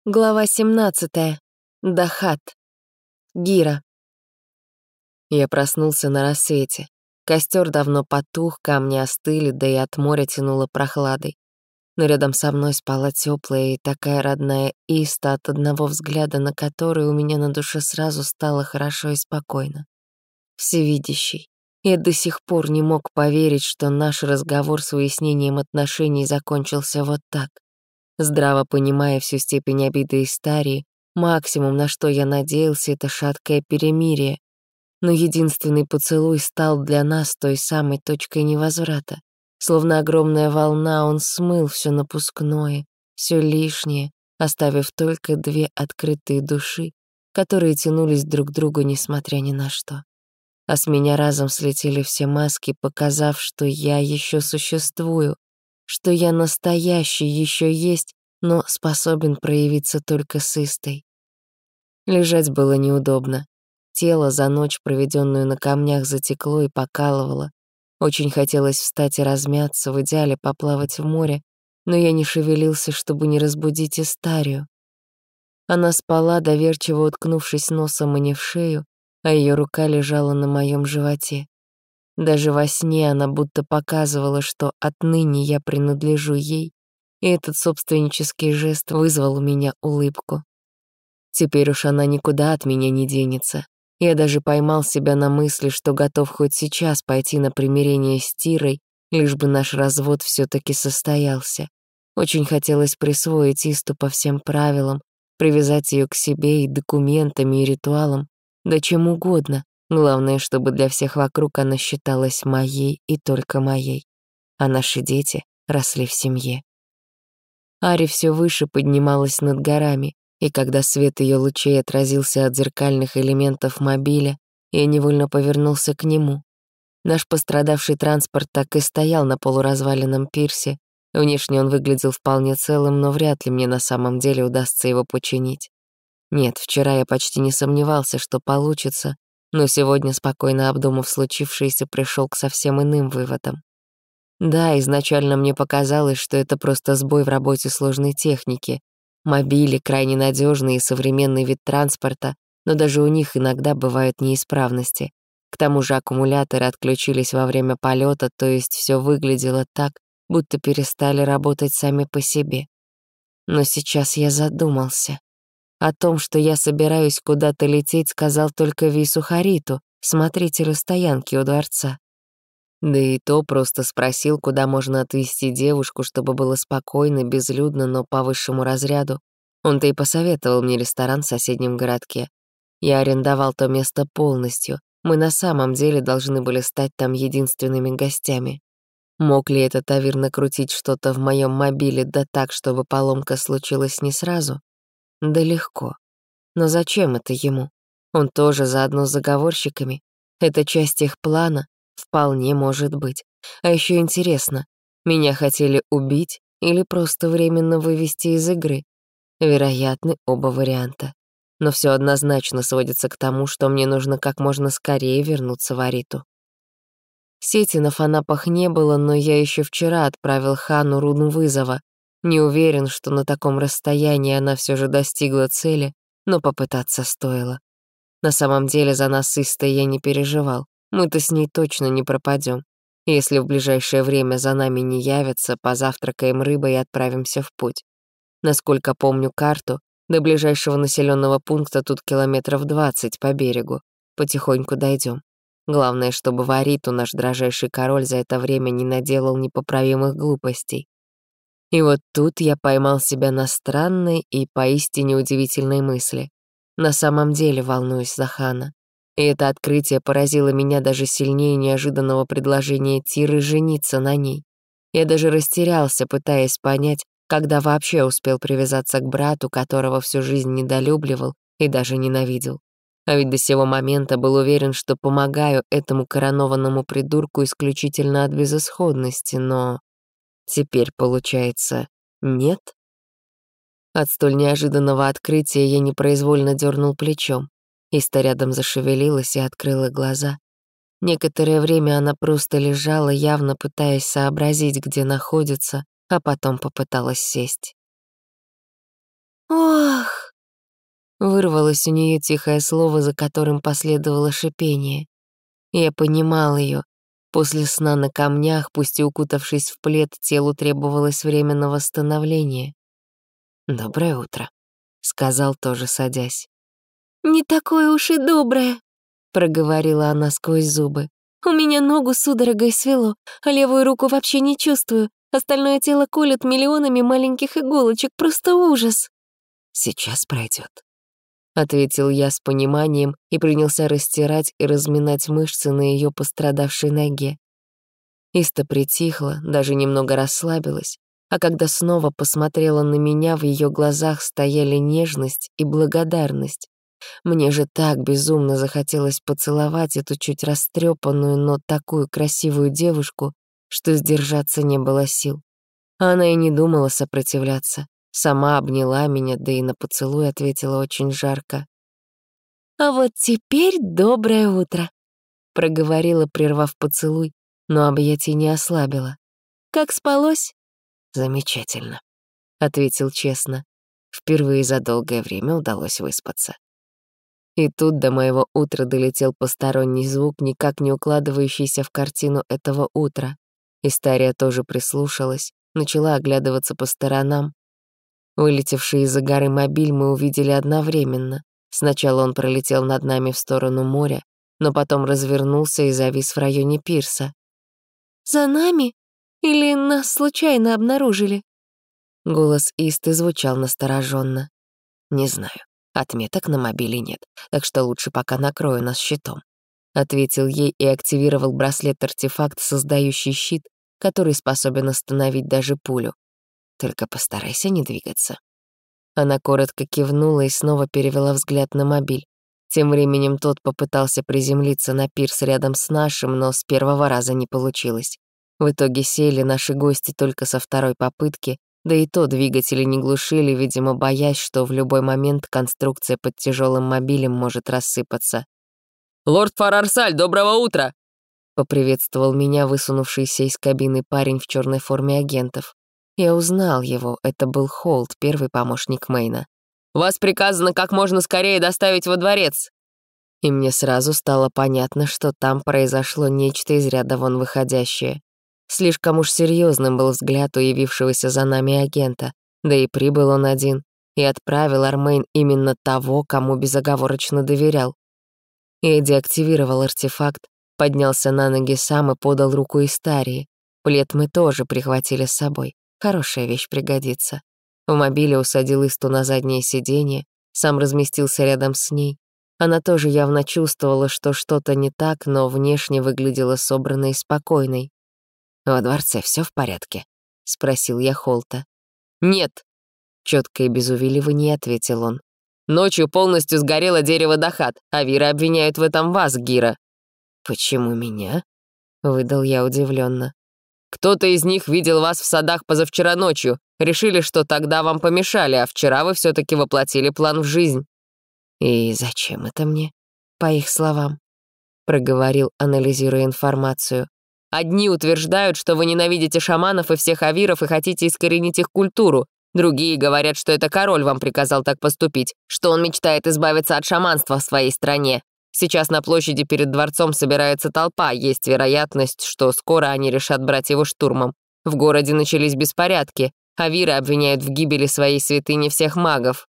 Глава 17. Дахат. Гира. Я проснулся на рассвете. Костер давно потух, камни остыли, да и от моря тянуло прохладой. Но рядом со мной спала теплая и такая родная Иста, от одного взгляда на которую у меня на душе сразу стало хорошо и спокойно. Всевидящий. Я до сих пор не мог поверить, что наш разговор с выяснением отношений закончился вот так. Здраво понимая всю степень обиды Истарии, максимум, на что я надеялся, это шаткое перемирие. Но единственный поцелуй стал для нас той самой точкой невозврата. Словно огромная волна, он смыл все напускное, все лишнее, оставив только две открытые души, которые тянулись друг к другу, несмотря ни на что. А с меня разом слетели все маски, показав, что я еще существую, что я настоящий еще есть, но способен проявиться только с Истой. Лежать было неудобно. Тело за ночь, проведенную на камнях, затекло и покалывало. Очень хотелось встать и размяться, в идеале поплавать в море, но я не шевелился, чтобы не разбудить Истарию. Она спала, доверчиво уткнувшись носом мне в шею, а ее рука лежала на моем животе. Даже во сне она будто показывала, что отныне я принадлежу ей, и этот собственнический жест вызвал у меня улыбку. Теперь уж она никуда от меня не денется. Я даже поймал себя на мысли, что готов хоть сейчас пойти на примирение с Тирой, лишь бы наш развод все-таки состоялся. Очень хотелось присвоить Исту по всем правилам, привязать ее к себе и документами, и ритуалам, да чем угодно. Главное, чтобы для всех вокруг она считалась моей и только моей. А наши дети росли в семье. Ари все выше поднималась над горами, и когда свет ее лучей отразился от зеркальных элементов мобиля, я невольно повернулся к нему. Наш пострадавший транспорт так и стоял на полуразваленном пирсе. Внешне он выглядел вполне целым, но вряд ли мне на самом деле удастся его починить. Нет, вчера я почти не сомневался, что получится, но сегодня, спокойно обдумав случившееся, пришел к совсем иным выводам. Да, изначально мне показалось, что это просто сбой в работе сложной техники. Мобили — крайне надежный и современный вид транспорта, но даже у них иногда бывают неисправности. К тому же аккумуляторы отключились во время полета, то есть все выглядело так, будто перестали работать сами по себе. Но сейчас я задумался. О том, что я собираюсь куда-то лететь, сказал только Вису Хариту, смотрителю стоянки у дворца. Да и то просто спросил, куда можно отвезти девушку, чтобы было спокойно, безлюдно, но по высшему разряду. Он-то и посоветовал мне ресторан в соседнем городке. Я арендовал то место полностью. Мы на самом деле должны были стать там единственными гостями. Мог ли этот Авир накрутить что-то в моем мобиле, да так, чтобы поломка случилась не сразу? Да легко. Но зачем это ему? Он тоже заодно с заговорщиками. Это часть их плана? Вполне может быть. А еще интересно, меня хотели убить или просто временно вывести из игры? Вероятны оба варианта. Но все однозначно сводится к тому, что мне нужно как можно скорее вернуться в Ариту. Сети на Фанапах не было, но я еще вчера отправил Хану руну вызова. Не уверен, что на таком расстоянии она все же достигла цели, но попытаться стоило. На самом деле за нас с Истой я не переживал. Мы-то с ней точно не пропадем. Если в ближайшее время за нами не явятся, позавтракаем рыбой и отправимся в путь. Насколько помню карту, до ближайшего населенного пункта тут километров 20 по берегу. Потихоньку дойдем. Главное, чтобы в Ариту наш дрожайший король за это время не наделал непоправимых глупостей. И вот тут я поймал себя на странной и поистине удивительной мысли. На самом деле волнуюсь за Хана. И это открытие поразило меня даже сильнее неожиданного предложения Тиры жениться на ней. Я даже растерялся, пытаясь понять, когда вообще успел привязаться к брату, которого всю жизнь недолюбливал и даже ненавидел. А ведь до сего момента был уверен, что помогаю этому коронованному придурку исключительно от безысходности, но... Теперь, получается, нет? От столь неожиданного открытия я непроизвольно дернул плечом. Иста рядом зашевелилась и открыла глаза. Некоторое время она просто лежала, явно пытаясь сообразить, где находится, а потом попыталась сесть. «Ох, Вырвалось у нее тихое слово, за которым последовало шипение. Я понимал ее. После сна на камнях, пусть и укутавшись в плед, телу требовалось время на восстановление. «Доброе утро», — сказал, тоже садясь. «Не такое уж и доброе», — проговорила она сквозь зубы. «У меня ногу судорогой свело, а левую руку вообще не чувствую. Остальное тело колет миллионами маленьких иголочек. Просто ужас». «Сейчас пройдет», — ответил я с пониманием и принялся растирать и разминать мышцы на ее пострадавшей ноге. Иста притихла, даже немного расслабилась, а когда снова посмотрела на меня, в ее глазах стояли нежность и благодарность. Мне же так безумно захотелось поцеловать эту чуть растрепанную, но такую красивую девушку, что сдержаться не было сил. А она и не думала сопротивляться. Сама обняла меня, да и на поцелуй ответила очень жарко. «А вот теперь доброе утро», — проговорила, прервав поцелуй, но объятий не ослабила. «Как спалось?» «Замечательно», — ответил честно. Впервые за долгое время удалось выспаться. И тут до моего утра долетел посторонний звук, никак не укладывающийся в картину этого утра. Истария тоже прислушалась, начала оглядываться по сторонам. Вылетевший из-за горы мобиль мы увидели одновременно. Сначала он пролетел над нами в сторону моря, но потом развернулся и завис в районе пирса. «За нами? Или нас случайно обнаружили?» Голос Исты звучал настороженно. «Не знаю. Отметок на мобиле нет, так что лучше пока накрою нас щитом», — ответил ей и активировал браслет-артефакт, создающий щит, который способен остановить даже пулю. «Только постарайся не двигаться». Она коротко кивнула и снова перевела взгляд на мобиль. Тем временем тот попытался приземлиться на пирс рядом с нашим, но с первого раза не получилось. В итоге сели наши гости только со второй попытки, да и то двигатели не глушили, видимо, боясь, что в любой момент конструкция под тяжелым мобилем может рассыпаться. «Лорд Фарарсаль, доброго утра!» — поприветствовал меня высунувшийся из кабины парень в черной форме агентов. Я узнал его, это был Холт, первый помощник Мэйна. «Вас приказано как можно скорее доставить во дворец!» И мне сразу стало понятно, что там произошло нечто из ряда вон выходящее. Слишком уж серьезным был взгляд у явившегося за нами агента, да и прибыл он один, и отправил Армейн именно того, кому безоговорочно доверял. Эдди активировал артефакт, поднялся на ноги сам и подал руку Истарии. Плед мы тоже прихватили с собой. Хорошая вещь пригодится. В мобиле усадил Исту на заднее сиденье, сам разместился рядом с ней. Она тоже явно чувствовала, что что-то не так, но внешне выглядела собранной и спокойной. «Во дворце все в порядке?» — спросил я Холта. «Нет», — четко и без увиливания ответил он. «Ночью полностью сгорело дерево Дахат, а Вира обвиняют в этом вас, Гира». «Почему меня?» — выдал я удивленно. «Кто-то из них видел вас в садах позавчера ночью, решили, что тогда вам помешали, а вчера вы все-таки воплотили план в жизнь». «И зачем это мне?» «По их словам», — проговорил, анализируя информацию. «Одни утверждают, что вы ненавидите шаманов и всех авиров и хотите искоренить их культуру. Другие говорят, что это король вам приказал так поступить, что он мечтает избавиться от шаманства в своей стране. Сейчас на площади перед дворцом собирается толпа, есть вероятность, что скоро они решат брать его штурмом. В городе начались беспорядки, авиры обвиняют в гибели своей святыни всех магов».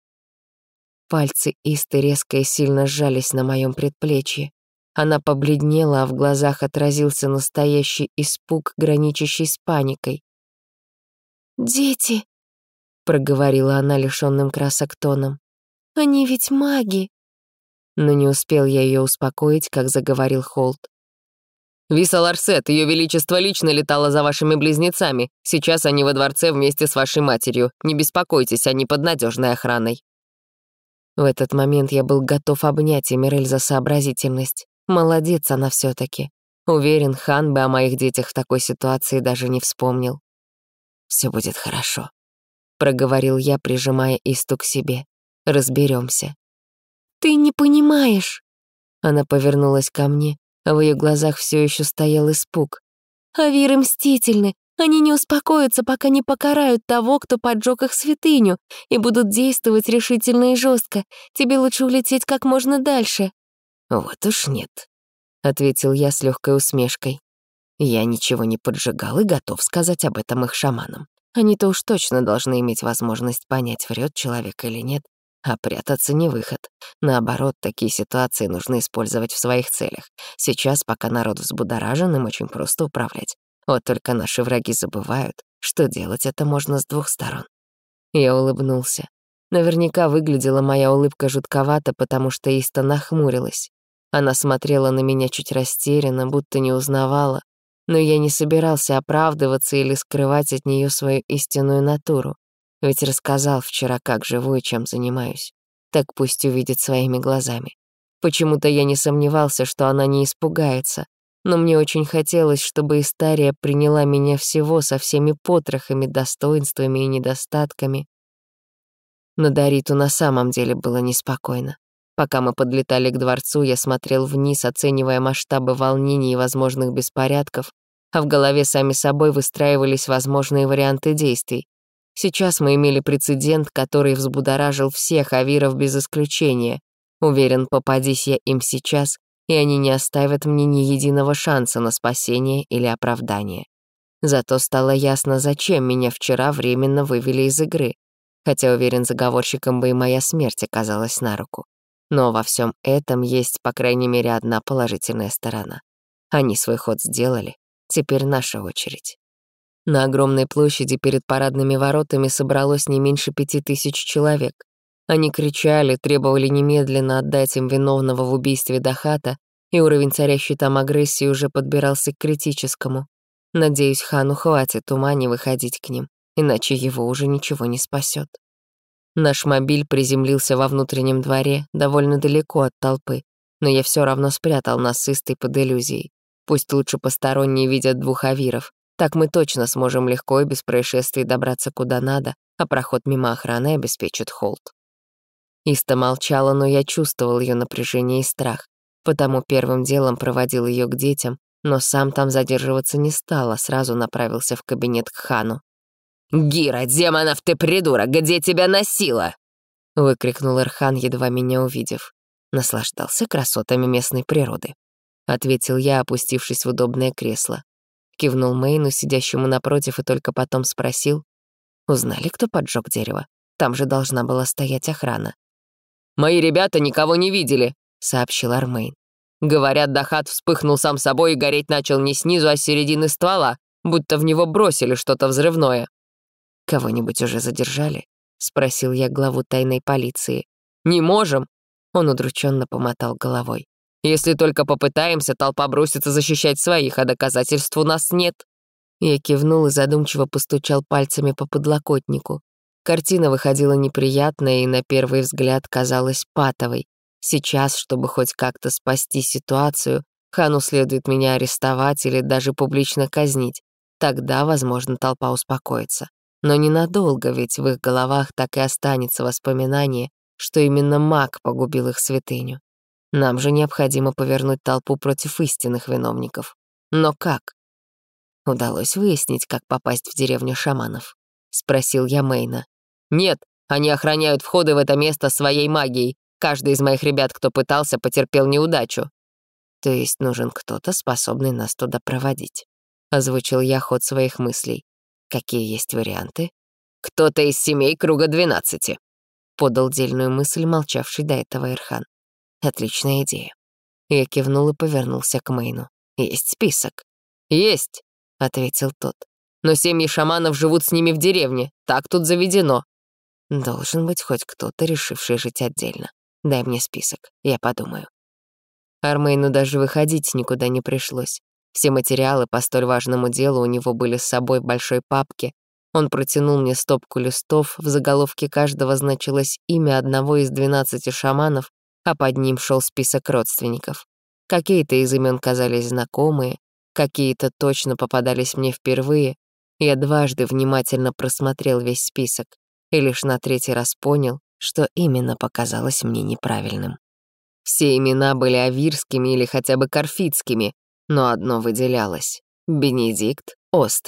Пальцы Исты резко и сильно сжались на моем предплечье. Она побледнела, а в глазах отразился настоящий испуг, граничащий с паникой. «Дети», — проговорила она лишённым красок тоном. «Они ведь маги». Но не успел я ее успокоить, как заговорил Холт. «Виса Ларсет, ее величество лично летала за вашими близнецами. Сейчас они во дворце вместе с вашей матерью. Не беспокойтесь, они под надежной охраной». В этот момент я был готов обнять Эмирель за сообразительность. Молодец она все-таки. Уверен, хан бы о моих детях в такой ситуации даже не вспомнил. «Все будет хорошо», — проговорил я, прижимая Исту к себе. «Разберемся». «Ты не понимаешь». Она повернулась ко мне, а в ее глазах все еще стоял испуг. «Авиры мстительны. Они не успокоятся, пока не покарают того, кто поджег их святыню, и будут действовать решительно и жестко. Тебе лучше улететь как можно дальше». «Вот уж нет», — ответил я с легкой усмешкой. «Я ничего не поджигал и готов сказать об этом их шаманам. Они-то уж точно должны иметь возможность понять, врет человек или нет, а прятаться не выход. Наоборот, такие ситуации нужно использовать в своих целях. Сейчас, пока народ взбудоражен, им очень просто управлять. Вот только наши враги забывают, что делать это можно с двух сторон». Я улыбнулся. Наверняка выглядела моя улыбка жутковато, потому что Иста нахмурилась. Она смотрела на меня чуть растерянно, будто не узнавала, но я не собирался оправдываться или скрывать от нее свою истинную натуру, ведь рассказал вчера, как живу и чем занимаюсь. Так пусть увидит своими глазами. Почему-то я не сомневался, что она не испугается, но мне очень хотелось, чтобы Истария приняла меня всего со всеми потрохами, достоинствами и недостатками. Но Дариту на самом деле было неспокойно. Пока мы подлетали к дворцу, я смотрел вниз, оценивая масштабы волнений и возможных беспорядков, а в голове сами собой выстраивались возможные варианты действий. Сейчас мы имели прецедент, который взбудоражил всех авиров без исключения. Уверен, попадись я им сейчас, и они не оставят мне ни единого шанса на спасение или оправдание. Зато стало ясно, зачем меня вчера временно вывели из игры, хотя, уверен, заговорщикам бы и моя смерть оказалась на руку. Но во всем этом есть, по крайней мере, одна положительная сторона. Они свой ход сделали, теперь наша очередь. На огромной площади перед парадными воротами собралось не меньше 5000 человек. Они кричали, требовали немедленно отдать им виновного в убийстве Дахата, и уровень царящей там агрессии уже подбирался к критическому. Надеюсь, хану хватит ума не выходить к ним, иначе его уже ничего не спасет. Наш мобиль приземлился во внутреннем дворе, довольно далеко от толпы, но я все равно спрятал нас с Истой под иллюзией. Пусть лучше посторонние видят двух авиров, так мы точно сможем легко и без происшествий добраться куда надо, а проход мимо охраны обеспечит холд. Иста молчала, но я чувствовал ее напряжение и страх, потому первым делом проводил ее к детям, но сам там задерживаться не стал, а сразу направился в кабинет к хану. «Гира, демонов ты придурок, где тебя носила?» — выкрикнул Эрхан, едва меня увидев. «Наслаждался красотами местной природы», — ответил я, опустившись в удобное кресло. Кивнул Мэйну, сидящему напротив, и только потом спросил: «Узнали, кто поджег дерево? Там же должна была стоять охрана». «Мои ребята никого не видели», — сообщил Армейн. «Говорят, Дахат вспыхнул сам собой и гореть начал не снизу, а с середины ствола, будто в него бросили что-то взрывное». «Кого-нибудь уже задержали?» — спросил я главу тайной полиции. «Не можем», — он удрученно помотал головой. «Если только попытаемся, толпа бросится защищать своих, а доказательств у нас нет». Я кивнул и задумчиво постучал пальцами по подлокотнику. Картина выходила неприятная и на первый взгляд казалась патовой. Сейчас, чтобы хоть как-то спасти ситуацию, хану следует меня арестовать или даже публично казнить. Тогда, возможно, толпа успокоится. Но ненадолго, ведь в их головах так и останется воспоминание, что именно маг погубил их святыню. Нам же необходимо повернуть толпу против истинных виновников. Но как? Удалось выяснить, как попасть в деревню шаманов? Спросил я Мэйна. «Нет, они охраняют входы в это место своей магией. Каждый из моих ребят, кто пытался, потерпел неудачу». То есть нужен кто-то, способный нас туда проводить. Озвучил я ход своих мыслей. Какие есть варианты? «Кто-то из семей круга 12», — подал дельную мысль, молчавший до этого Эрхан. Отличная идея. Я кивнул и повернулся к Мэйну. Есть список? «Есть», — ответил тот. «Но семьи шаманов живут с ними в деревне. Так тут заведено». Должен быть хоть кто-то, решивший жить отдельно. Дай мне список, я подумаю. Армейну даже выходить никуда не пришлось. Все материалы по столь важному делу у него были с собой в большой папке. Он протянул мне стопку листов, в заголовке каждого значилось имя одного из 12 шаманов, а под ним шел список родственников. Какие-то из имен казались знакомые, какие-то точно попадались мне впервые. Я дважды внимательно просмотрел весь список и лишь на третий раз понял, что именно показалось мне неправильным. Все имена были авирскими или хотя бы карфитскими, но одно выделялось — Бенедикт Осте.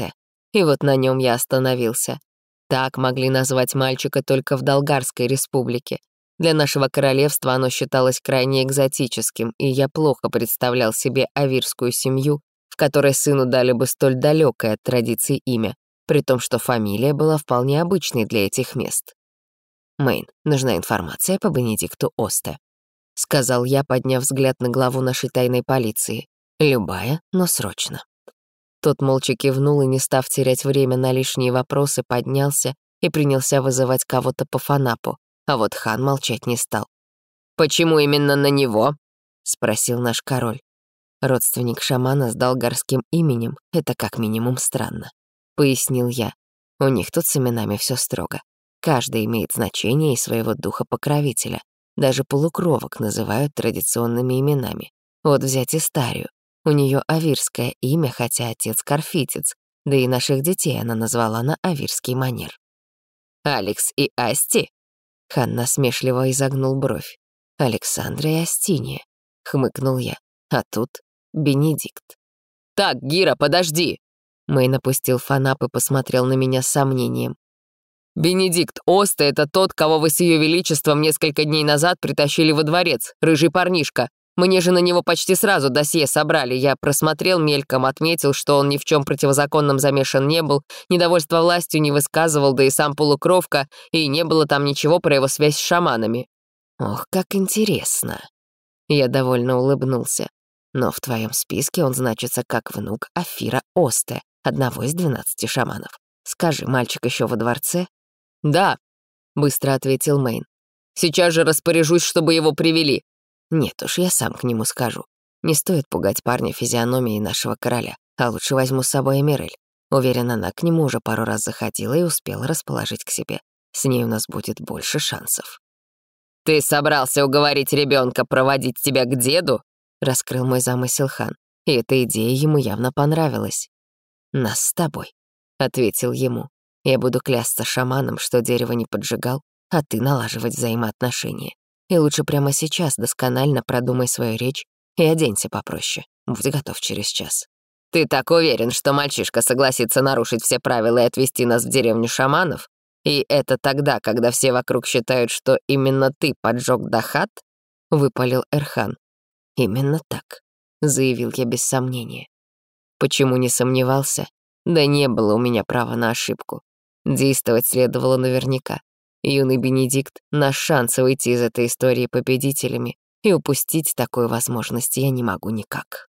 И вот на нем я остановился. Так могли назвать мальчика только в Долгарской республике. Для нашего королевства оно считалось крайне экзотическим, и я плохо представлял себе авирскую семью, в которой сыну дали бы столь далекое от традиций имя, при том, что фамилия была вполне обычной для этих мест. «Мэйн, нужна информация по Бенедикту Осте», — сказал я, подняв взгляд на главу нашей тайной полиции. «Любая, но срочно». Тот молча кивнул и, не став терять время на лишние вопросы, поднялся и принялся вызывать кого-то по фанапу, а вот хан молчать не стал. «Почему именно на него?» — спросил наш король. Родственник шамана с долгарским именем — это как минимум странно, — пояснил я. У них тут с именами все строго. Каждый имеет значение и своего духа-покровителя. Даже полукровок называют традиционными именами. Вот взять Истарию. У нее авирское имя, хотя отец карфитец, да и наших детей она назвала на авирский манер. «Алекс и Асти?» Хан насмешливо изогнул бровь. «Александра и Астиния», — хмыкнул я. А тут Бенедикт. «Так, Гира, подожди!» Мэй напустил фанап и посмотрел на меня с сомнением. «Бенедикт Осте — это тот, кого вы с ее величеством несколько дней назад притащили во дворец, рыжий парнишка. Мне же на него почти сразу досье собрали. Я просмотрел мельком, отметил, что он ни в чем противозаконном замешан не был, недовольства властью не высказывал, да и сам полукровка, и не было там ничего про его связь с шаманами». «Ох, как интересно!» Я довольно улыбнулся. «Но в твоем списке он значится как внук Афира Осте, одного из 12 шаманов. Скажи, мальчик еще во дворце?» «Да», — быстро ответил Мэйн. «Сейчас же распоряжусь, чтобы его привели». «Нет уж, я сам к нему скажу. Не стоит пугать парня физиономией нашего короля, а лучше возьму с собой Эмирель. Уверена, она к нему уже пару раз заходила и успела расположить к себе. С ней у нас будет больше шансов». «Ты собрался уговорить ребенка проводить тебя к деду?» — раскрыл мой замысел хан, и эта идея ему явно понравилась. «Нас с тобой», — ответил ему. «Я буду клясться шаманом, что дерево не поджигал, а ты налаживать взаимоотношения. И лучше прямо сейчас досконально продумай свою речь и оденься попроще. Будь готов через час». «Ты так уверен, что мальчишка согласится нарушить все правила и отвезти нас в деревню шаманов? И это тогда, когда все вокруг считают, что именно ты поджег Дахат?» — выпалил Эрхан. «Именно так», — заявил я без сомнения. Почему не сомневался? Да не было у меня права на ошибку. Действовать следовало наверняка. Юный Бенедикт — наш шанс выйти из этой истории победителями, и упустить такую возможность я не могу никак.